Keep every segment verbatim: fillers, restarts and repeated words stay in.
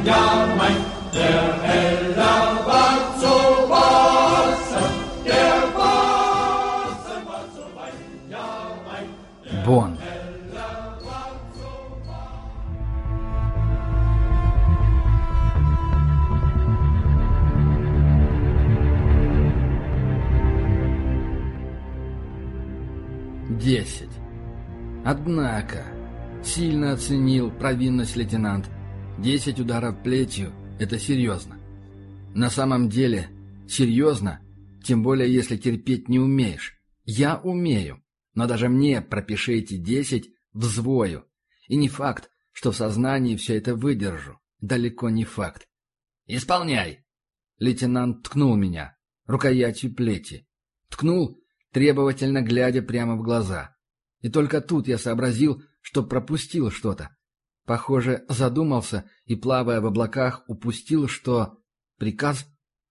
ja mein, der Heller war zu Wasser, der Wasser war zu Wein, ja mein, der Бон. Heller war zu Wasser. Десять. Однако, сильно оценил провинность лейтенант. Десять ударов плетью — это серьезно. На самом деле, серьезно, тем более если терпеть не умеешь. Я умею, но даже мне пропиши эти десять взвою. И не факт, что в сознании все это выдержу. Далеко не факт. «Исполняй!» Лейтенант ткнул меня рукоятью плети. Ткнул, требовательно глядя прямо в глаза. И только тут я сообразил, что пропустил что-то. Похоже, задумался и, плавая в облаках, упустил, что... Приказ?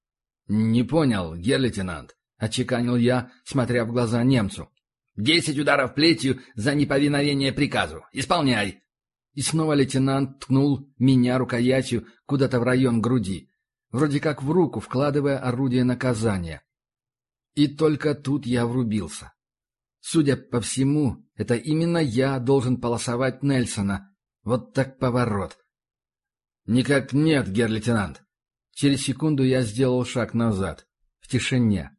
«Не понял, гер-лейтенант», — отчеканил я, смотря в глаза немцу. «Десять ударов плетью за неповиновение приказу. Исполняй!» И снова лейтенант ткнул меня рукоятью куда-то в район груди, вроде как в руку, вкладывая орудие наказания. И только тут я врубился. Судя по всему, это именно я должен полосовать Нельсона. Вот так поворот. «Никак нет, гер-лейтенант». Через секунду я сделал шаг назад. В тишине.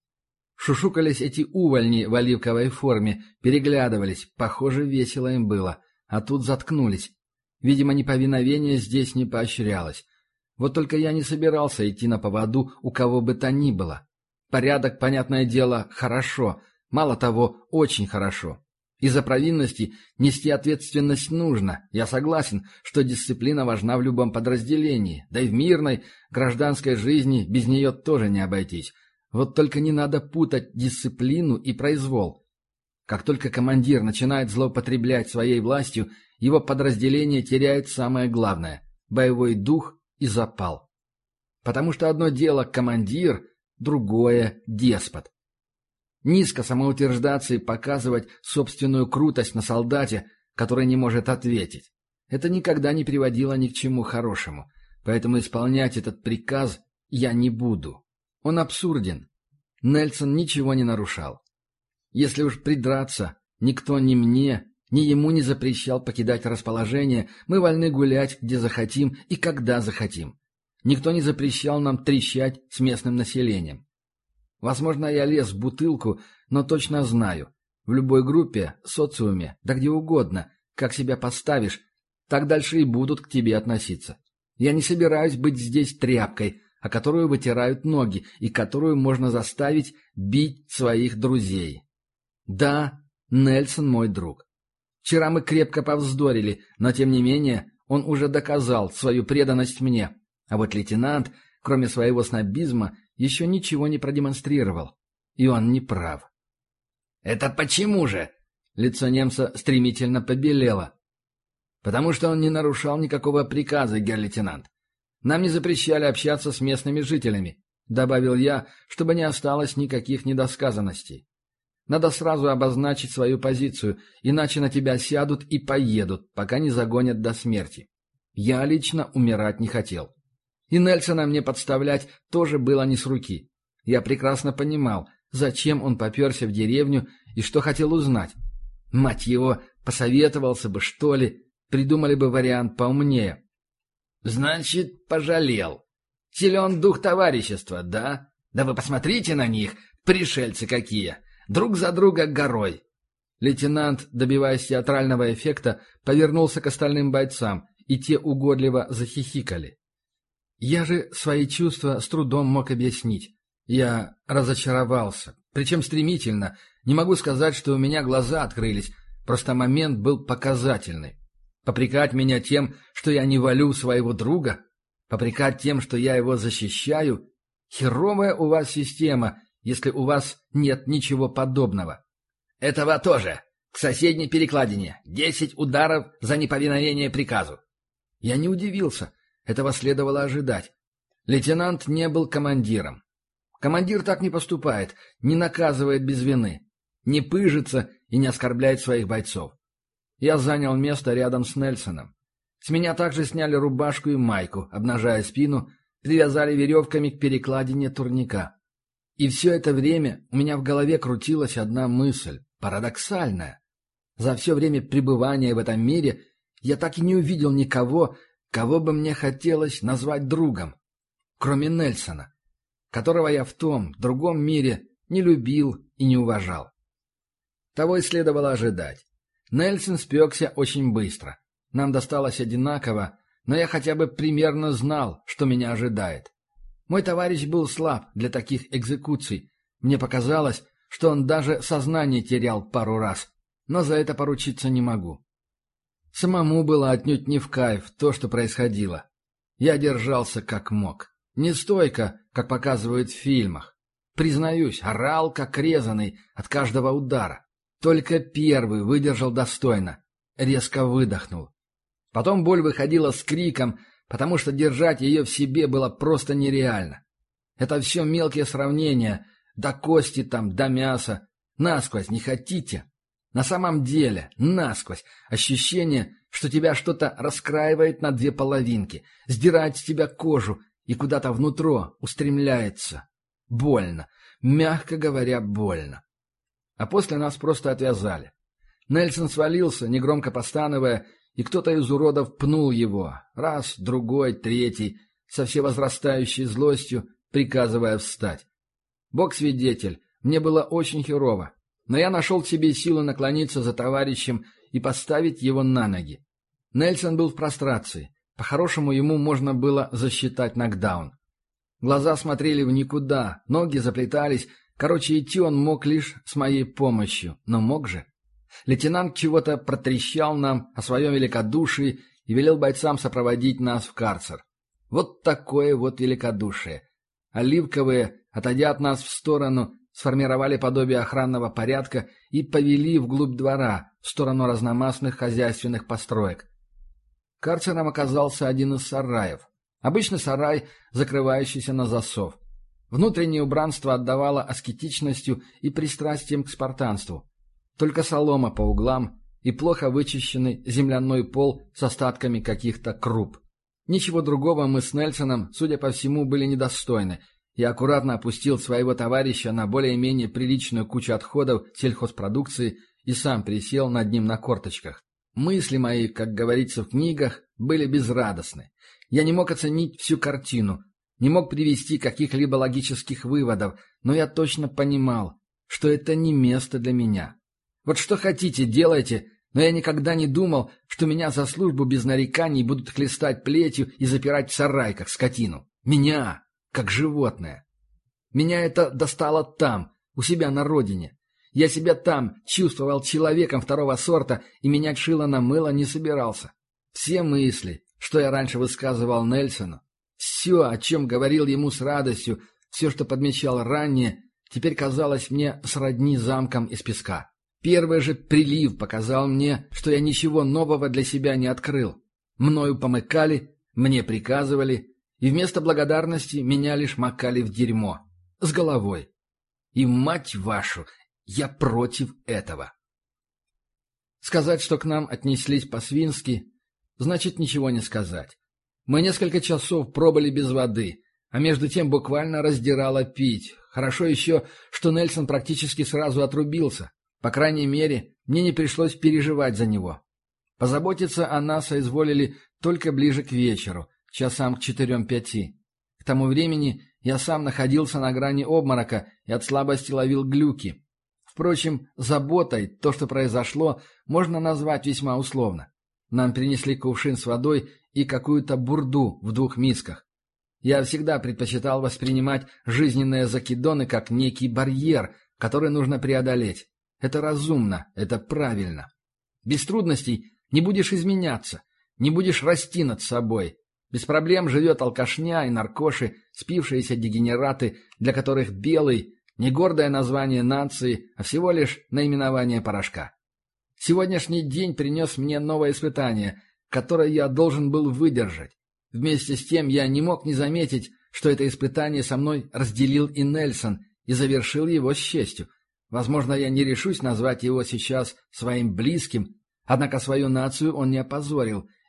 Шушукались эти увольни в оливковой форме, переглядывались. Похоже, весело им было. А тут заткнулись. Видимо, неповиновение здесь не поощрялось. Вот только я не собирался идти на поводу у кого бы то ни было. Порядок, понятное дело, хорошо. Мало того, очень хорошо. Из-за провинности нести ответственность нужно. Я согласен, что дисциплина важна в любом подразделении. Да и в мирной, гражданской жизни без нее тоже не обойтись. Вот только не надо путать дисциплину и произвол. Как только командир начинает злоупотреблять своей властью, его подразделение теряет самое главное – боевой дух и запал. Потому что одно дело командир, другое – деспот. Низко самоутверждаться и показывать собственную крутость на солдате, который не может ответить. Это никогда не приводило ни к чему хорошему, поэтому исполнять этот приказ я не буду. Он абсурден. Нельсон ничего не нарушал. Если уж придраться, никто ни мне, ни ему не запрещал покидать расположение, мы вольны гулять, где захотим и когда захотим. Никто не запрещал нам трещать с местным населением. Возможно, я лез в бутылку, но точно знаю. В любой группе, социуме, да где угодно, как себя поставишь, так дальше и будут к тебе относиться. Я не собираюсь быть здесь тряпкой, о которую вытирают ноги и которую можно заставить бить своих друзей. Да, Нельсон мой друг. Вчера мы крепко повздорили, но тем не менее он уже доказал свою преданность мне. А вот лейтенант, кроме своего снобизма, еще ничего не продемонстрировал. И он не прав. «Это почему же?» Лицо немца стремительно побелело. «Потому что он не нарушал никакого приказа, гер-лейтенант. Нам не запрещали общаться с местными жителями», — добавил я, чтобы не осталось никаких недосказанностей. «Надо сразу обозначить свою позицию, иначе на тебя сядут и поедут, пока не загонят до смерти. Я лично умирать не хотел. И Нельсона мне подставлять тоже было не с руки. Я прекрасно понимал, зачем он поперся в деревню и что хотел узнать. Мать его, посоветовался бы, что ли, придумали бы вариант поумнее». «Значит, пожалел. Силен дух товарищества, да? Да вы посмотрите на них, пришельцы какие! Друг за друга горой!» Лейтенант, добиваясь театрального эффекта, повернулся к остальным бойцам, и те угодливо захихикали. Я же свои чувства с трудом мог объяснить. Я разочаровался, причем стремительно. Не могу сказать, что у меня глаза открылись, просто момент был показательный. Попрекать меня тем, что я не валю своего друга? Попрекать тем, что я его защищаю? Херовая у вас система, если у вас нет ничего подобного. Этого тоже. К соседней перекладине. Десять ударов за неповиновение приказу. Я не удивился. Этого следовало ожидать. Лейтенант не был командиром. Командир так не поступает, не наказывает без вины, не пыжится и не оскорбляет своих бойцов. Я занял место рядом с Нельсоном. С меня также сняли рубашку и майку, обнажая спину, привязали веревками к перекладине турника. И все это время у меня в голове крутилась одна мысль, парадоксальная. За все время пребывания в этом мире я так и не увидел никого, кого бы мне хотелось назвать другом, кроме Нельсона, которого я в том, другом мире не любил и не уважал. Того и следовало ожидать. Нельсон спекся очень быстро. Нам досталось одинаково, но я хотя бы примерно знал, что меня ожидает. Мой товарищ был слаб для таких экзекуций. Мне показалось, что он даже сознание терял пару раз, но за это поручиться не могу. Самому было отнюдь не в кайф то, что происходило. Я держался как мог. Не стойко, как показывают в фильмах. Признаюсь, орал как резаный от каждого удара. Только первый выдержал достойно. Резко выдохнул. Потом боль выходила с криком, потому что держать ее в себе было просто нереально. Это все мелкие сравнения, до кости там, до мяса. Насквозь не хотите? На самом деле, насквозь, ощущение, что тебя что-то раскраивает на две половинки, сдирает с тебя кожу и куда-то внутрь устремляется. Больно, мягко говоря, больно. А после нас просто отвязали. Нельсон свалился, негромко постановая, и кто-то из уродов пнул его, раз, другой, третий, со всевозрастающей злостью, приказывая встать. Бог-свидетель, мне было очень херово, но я нашел в себе силы наклониться за товарищем и поставить его на ноги. Нельсон был в прострации, по-хорошему ему можно было засчитать нокдаун. Глаза смотрели в никуда, ноги заплетались, короче, идти он мог лишь с моей помощью, но мог же. Лейтенант чего-то протрещал нам о своем великодушии и велел бойцам сопроводить нас в карцер. Вот такое вот великодушие. Оливковые, отойдя от нас в сторону, сформировали подобие охранного порядка и повели вглубь двора, в сторону разномастных хозяйственных построек. Карцером оказался один из сараев. Обычный сарай, закрывающийся на засов. Внутреннее убранство отдавало аскетичностью и пристрастием к спартанству. Только солома по углам и плохо вычищенный земляной пол с остатками каких-то круп. Ничего другого мы с Нельсоном, судя по всему, были недостойны. Я аккуратно опустил своего товарища на более-менее приличную кучу отходов сельхозпродукции и сам присел над ним на корточках. Мысли мои, как говорится в книгах, были безрадостны. Я не мог оценить всю картину, не мог привести каких-либо логических выводов, но я точно понимал, что это не место для меня. Вот что хотите, делайте, но я никогда не думал, что меня за службу без нареканий будут хлестать плетью и запирать в сарай, как скотину. Меня, как животное. Меня это достало там, у себя на родине. Я себя там чувствовал человеком второго сорта и менять шило на мыло не собирался. Все мысли, что я раньше высказывал Нельсону, все, о чем говорил ему с радостью, все, что подмечал ранее, теперь казалось мне сродни замкам из песка. Первый же прилив показал мне, что я ничего нового для себя не открыл. Мною помыкали, мне приказывали, и вместо благодарности меня лишь макали в дерьмо. С головой. И, мать вашу, я против этого. Сказать, что к нам отнеслись по-свински, значит ничего не сказать. Мы несколько часов пробыли без воды, а между тем буквально раздирало пить. Хорошо еще, что Нельсон практически сразу отрубился. По крайней мере, мне не пришлось переживать за него. Позаботиться о нас соизволили только ближе к вечеру, часам к четырем-пяти. К тому времени я сам находился на грани обморока и от слабости ловил глюки. Впрочем, заботой то, что произошло, можно назвать весьма условно. Нам принесли кувшин с водой и какую-то бурду в двух мисках. Я всегда предпочитал воспринимать жизненные закидоны как некий барьер, который нужно преодолеть. Это разумно, это правильно. Без трудностей не будешь изменяться, не будешь расти над собой. Без проблем живет алкашня и наркоши, спившиеся дегенераты, для которых белый – не гордое название нации, а всего лишь наименование порошка. Сегодняшний день принес мне новое испытание, которое я должен был выдержать. Вместе с тем я не мог не заметить, что это испытание со мной разделил и Нельсон, и завершил его с честью. Возможно, я не решусь назвать его сейчас своим близким, однако свою нацию он не опозорил,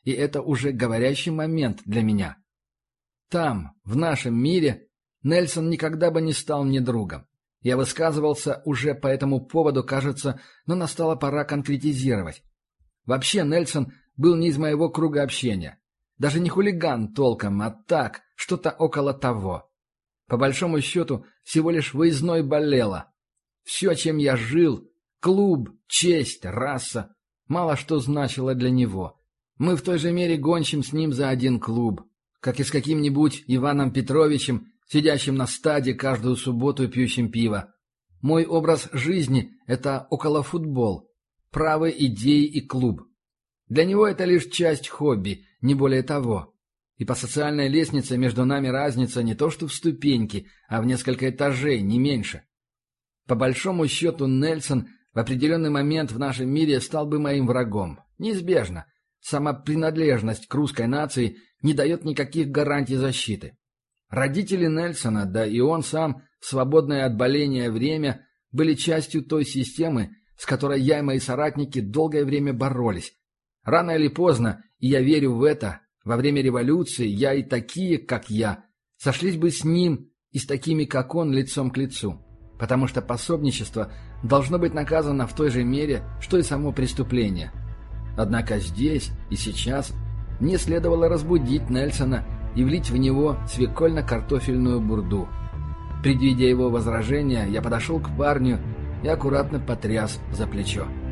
и это уже говорящий момент для меня. Там, в нашем мире, Нельсон никогда бы не стал мне другом. Я высказывался уже по этому поводу, кажется, но настала пора конкретизировать. Вообще, Нельсон был не из моего круга общения. Даже не хулиган толком, а так, что-то около того. По большому счету, всего лишь выездной болело. Все, чем я жил, клуб, честь, раса, мало что значило для него. Мы в той же мере гончим с ним за один клуб, как и с каким-нибудь Иваном Петровичем, сидящим на стаде каждую субботу и пьющим пиво. Мой образ жизни — это околофутбол, правы идеи и клуб. Для него это лишь часть хобби, не более того. И по социальной лестнице между нами разница не то что в ступеньки, а в несколько этажей, не меньше. По большому счету, Нельсон в определенный момент в нашем мире стал бы моим врагом. Неизбежно. Сама принадлежность к русской нации не дает никаких гарантий защиты. Родители Нельсона, да и он сам, в свободное от боления время, были частью той системы, с которой я и мои соратники долгое время боролись. Рано или поздно, и я верю в это, во время революции я и такие, как я, сошлись бы с ним и с такими, как он, лицом к лицу. Потому что пособничество должно быть наказано в той же мере, что и само преступление. Однако здесь и сейчас мне следовало разбудить Нельсона и влить в него свекольно-картофельную бурду. Предвидя его возражения, я подошел к парню и аккуратно потряс за плечо.